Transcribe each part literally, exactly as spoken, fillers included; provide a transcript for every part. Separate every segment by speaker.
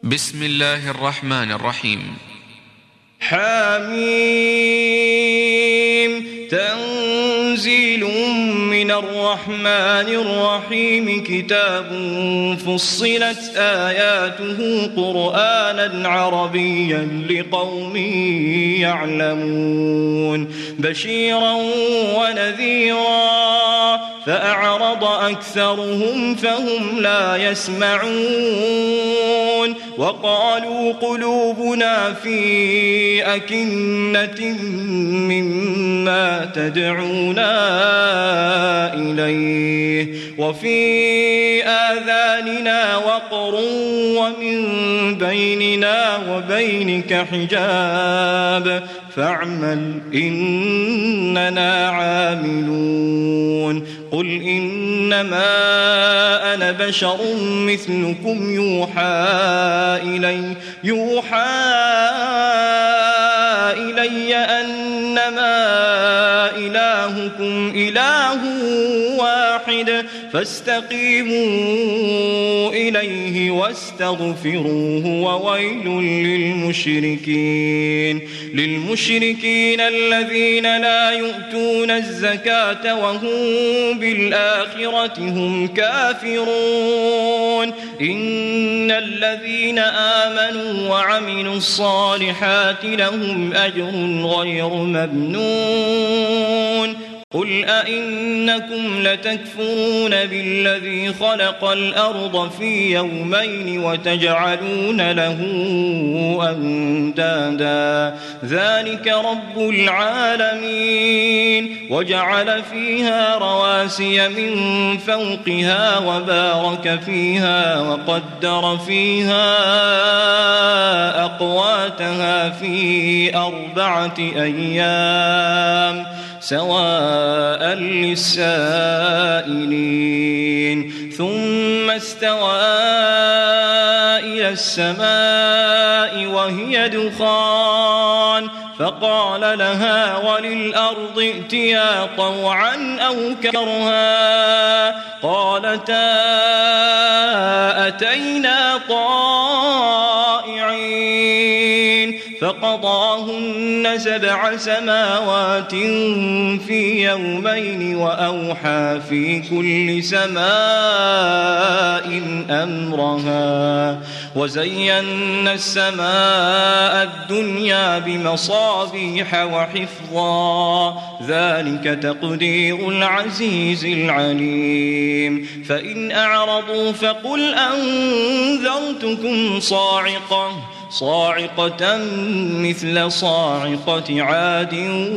Speaker 1: بسم الله الرحمن الرحيم.
Speaker 2: حميم تنزيل من الرحمن الرحيم كتاب فصلت آياته قرآنا عربيا لقوم يعلمون بشيرا ونذيرا فأعرض أكثرهم فهم لا يسمعون وقالوا قلوبنا في أكنة مما تدعونا إليه وفي آذاننا وقر ومن بيننا وبينك حجاب فاعمل إننا عاملون قل إنما أنا بشر مثلكم يوحى إلي يوحى إلي أنما إلهكم إله واحد فاستقيموا إليه واستغفروه وويل للمشركين للمشركين الذين لا يؤتون الزكاة وهم بالآخرة هم كافرون إن الذين آمنوا وعملوا الصالحات لهم أجر غير ممنون قل أئنكم لتكفرون بالذي خلق الأرض في يومين وتجعلون له أندادا ذلك رب العالمين وجعل فيها رواسي من فوقها وبارك فيها وقدر فيها أقواتها في أربعة أيام سواء للسائلين ثم استوى إلى السماء وهي دخان فقال لها وللأرض ائتيا طوعا أو كرها قالتا أتينا طائعين فقضاهن سبع سماوات في يومين وأوحى في كل سماء أمرها وزينا السماء الدنيا بمصابيح وحفظا ذلك تقدير العزيز العليم فإن أعرضوا فقل أنذرتكم صاعقة صاعقة مثل صاعقة عاد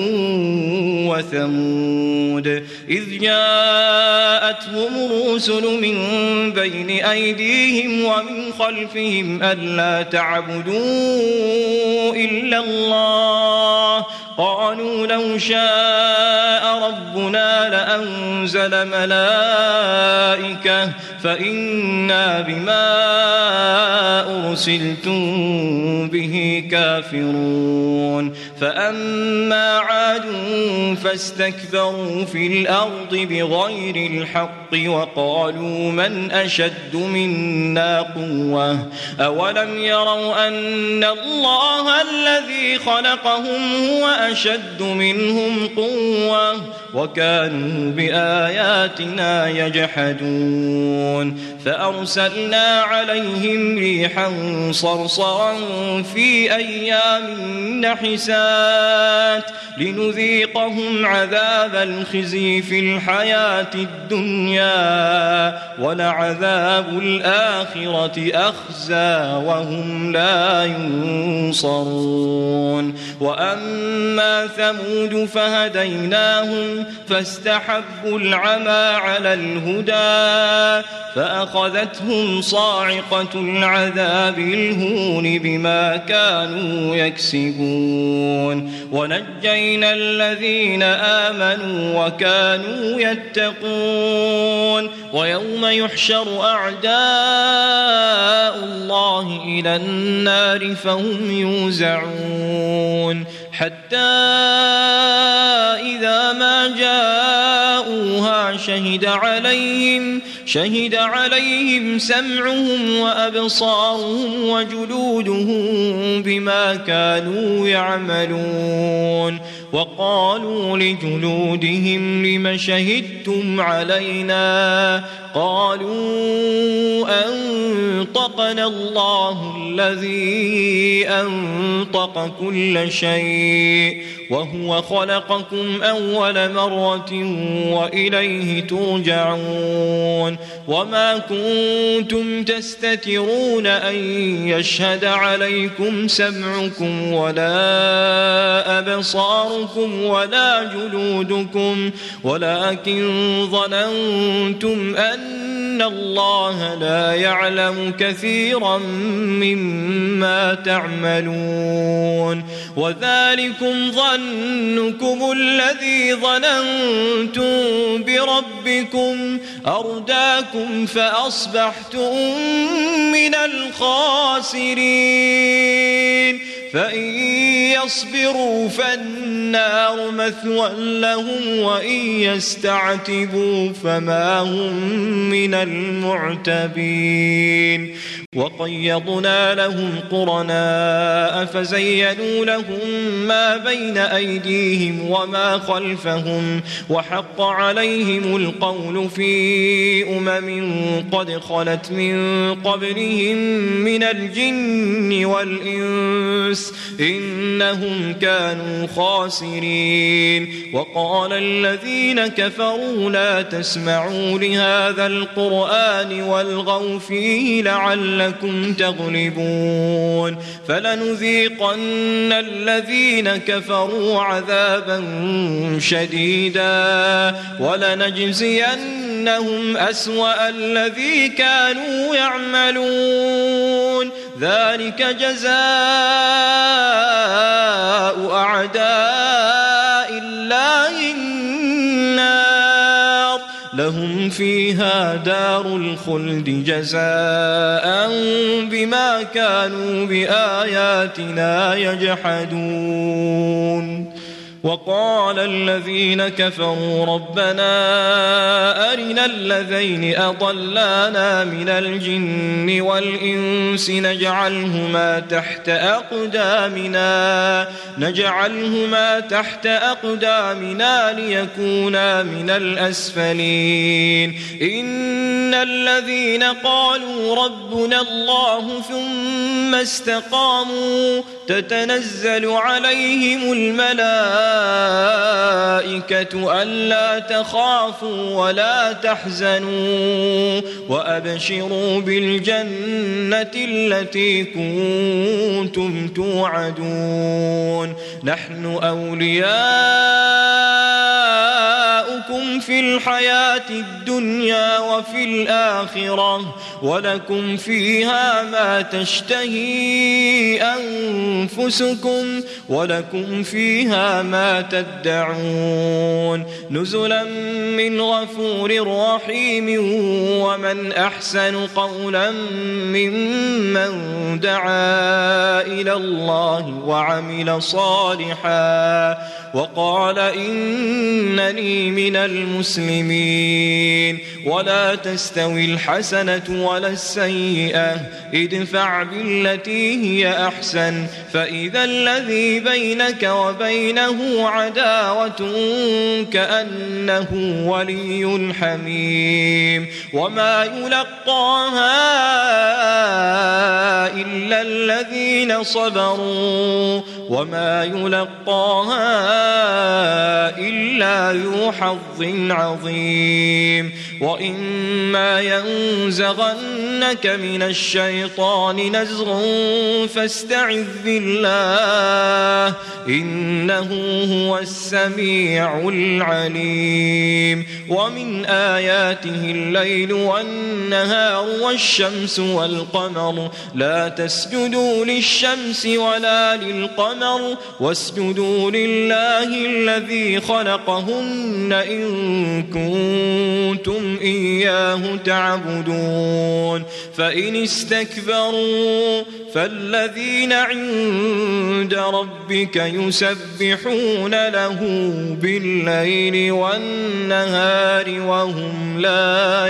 Speaker 2: وثمود إذ جاءتهم الرسل من بين أيديهم ومن خلفهم ألا تعبدوا إلا الله قالوا لو شاء ربنا لأنزل ملائكة فإنا بما أرسلتم به كافرون فأما عاد فاستكبروا في الأرض بغير الحق وقالوا من أشد منا قوة أولم يروا أن الله الذي خلقهم هو أشد منهم قوة وكانوا بآياتنا يجحدون فأرسلنا عليهم ريحا صرصرا في أيام نحسات لنذيقهم عذاب الخزي في الحياة الدنيا ولعذاب الآخرة أخزى وهم لا ينصرون وأما ثمود فهديناهم فاستحبوا العمى على الهدى فأخذتهم صاعقة العذاب الهون بما كانوا يكسبون ونجينا الذين آمنوا وكانوا يتقون ويوم يحشر أعداء الله إلى النار فهم يوزعون حتى إذا ما جاءوا جاءوها شهد عليهم شهد عليهم سمعهم وأبصارهم وجلودهم بما كانوا يعملون. وقالوا لجلودهم لم شهدتم علينا؟ قالوا أنطقنا الله الذي أنطق كل شيء وهو خلقكم أول مرة وإليه ترجعون. وما كنتم تستترون أن يشهد عليكم سمعكم ولا أبصاركم ولا جلودكم ولكن ظننتم أن الله لا يعلم كثيرا مما تعملون. وذلكم ظنكم الذي ظننتم بربكم أرداكم فأصبحتم من الخاسرين. فإن يصبروا فالنار مثوى لهم وإن يستعتبوا فما هم من المعتبين. وقيضنا لهم قرناء فزينوا لهم ما بين أيديهم وما خلفهم وحق عليهم القول في أمم قد خلت من قبلهم من الجن والإنس إنهم كانوا خاسرين. وقال الذين كفروا لا تسمعوا لهذا القرآن والغوا فيه لعلكم تغلبون. فلنذيقن الذين كفروا عذابا شديدا ولنجزينهم أسوأ الذي كانوا يعملون. ذلك جزاء أعداء الله النار لهم فيها دار الخلد جزاء بما كانوا بآياتنا يجحدون. وقال الذين كفروا ربنا أرنا الذين أضلانا من الجن والإنس نجعلهما تحت أقدامنا نجعلهما تحت أقدامنا ليكونا من الأسفلين. إن الذين قالوا ربنا الله ثم استقاموا تتنزل عليهم الملائكة ألا تخافوا ولا تحزنوا وأبشروا بالجنة التي كنتم توعدون. نحن أولياؤكم في الحياة الدنيا وفي الآخرة ولكم فيها ما تشتهي أنفسكم ولكم فيها ما تدعون. نزلا من غفور رحيم. ومن أحسن قولا ممن دعا إلى الله وعمل صالحا وقال إنني من المسلمين. ولا تستوي الحسنة ولا السيئة ادفع بالتي هي أحسن فإذا الذي بينك وبينه عداوة كأنه ولي حميم. وما يلقاها إلا الذين صبروا وما يلقاها إلا ذو حظ عظيم. وإما ينزغنك من الشيطان نزغ فاستعذ بالله إنه هو السميع العليم. ومن آياته الليل والنهار والشمس والقمر لا تسجدوا للشمس ولا للقمر واسجدوا لله الذي خلقهن إن كنتم إياه تعبدون. فإن استكبروا فالذين عند ربك يسبحون له بالليل والنهار وهم لا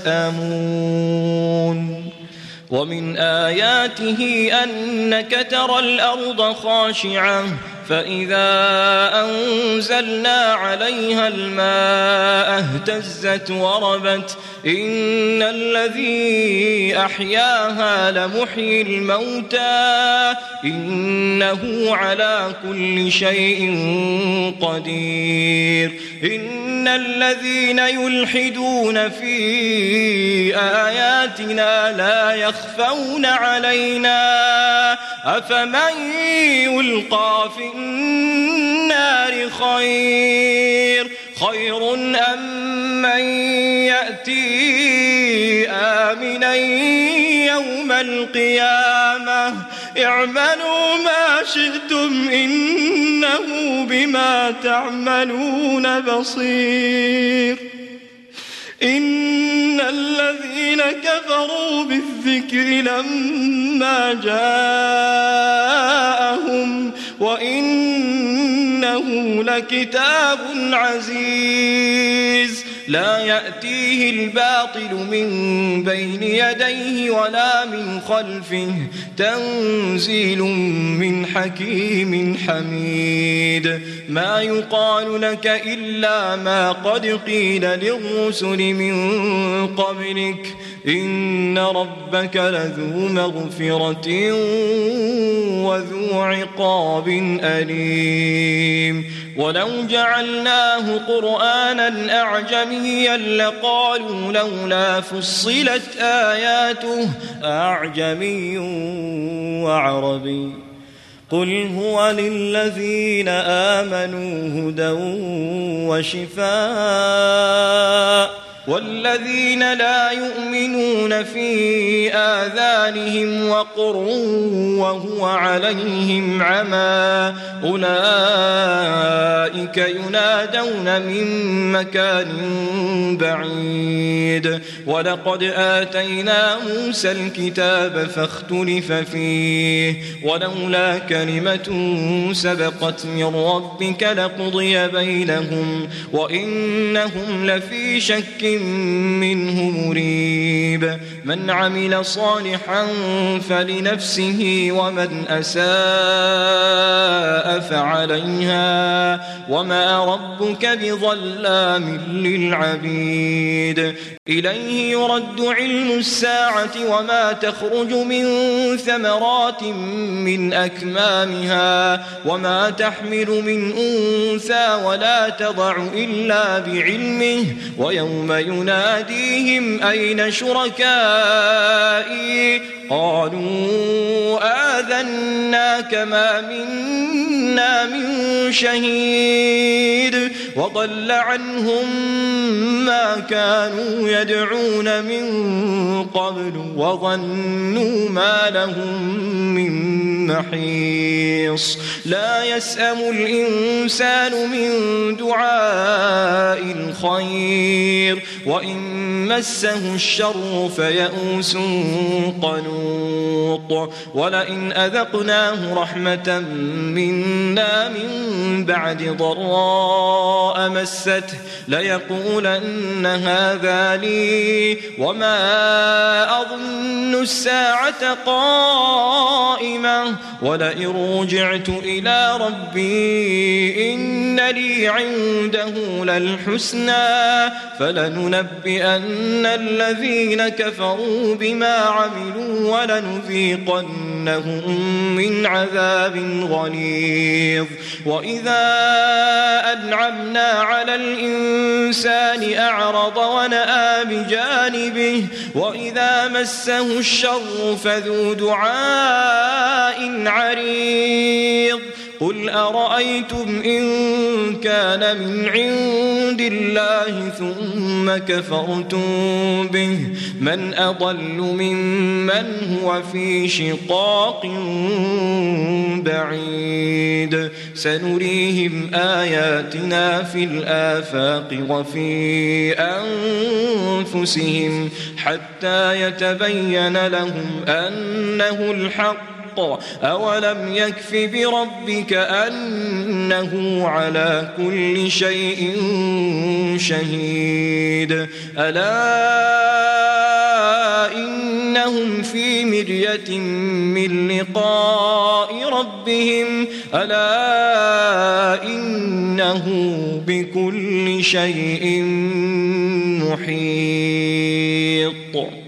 Speaker 2: يسأمون ومن آياته أنك ترى الأرض خاشعة فإذا أنزلنا عليها الماء اهتزت وربت إن الذي أحياها لمحيي الموتى إنه على كل شيء قدير إن الذين يلحدون في آياتنا لا يخفون علينا أفمن يلقى في النار خير خير أم من يأتي آمنا يوم القيامة اعملوا ما شئتم إنه بما تعملون بصير إن الذين كفروا بالذكر لما جاءهم وإنه لكتاب عزيز لا يأتيه الباطل من بين يديه ولا من خلفه تنزيل من حكيم حميد ما يقال لك إلا ما قد قيل للرسل من قبلك إن ربك لذو مغفرة وذو عقاب أليم ولو جعلناه قرآنا أعجميا لقالوا لولا فصلت آياته أعجمي وعربي قل هو للذين آمنوا هدى وشفاء والذين لا يؤمنون في آذانهم وقر وهو عليهم عمى أولئك ينادون من مكان بعيد ولقد آتينا موسى الكتاب فاختلف فيه ولولا كلمة سبقت من ربك لقضي بينهم وإنهم لفي شك منه مريب من عمل صالحا فلنفسه ومن أساء فعليها وما ربك بظلام للعبيد إليه يرد علم الساعة وما تخرج من ثمرات من أكمامها وما تحمل من أنثى ولا تضع إلا بعلمه ويوم يناديهم أين شركائي قالوا آذناك ما منا من شهيد وضل عنهم ما كانوا يدعون من قبل وظنوا ما لهم من محيص لا يسأم الإنسان من دعاء الخير وإن مسه الشر فيئوس قنوط ولئن أذقناه رحمة منا من بعد ضراء مسته ليقولن هذا لي وما أظن الساعة قائمة ولئن رجعت إلى ربي إن لي عنده للحسنى فلننبئن الذين كفروا بما عملوا ولنذيقنهم من عذاب غليظ وإذا أنعمنا على الإنسان أعرض ونأى بجانبه وإذا مسه الشر فذو دعاء عريض قل أرأيتم إن كان من عند الله ثم كفرتم به من أضل ممن هو في شقاق بعيد سنريهم آياتنا في الآفاق وفي أنفسهم حتى يتبين لهم أنه الحق أولم يكف بربك أنه على كل شيء شهيد ألا إنهم في مرية من لقاء ربهم ألا إنه بكل شيء محيط.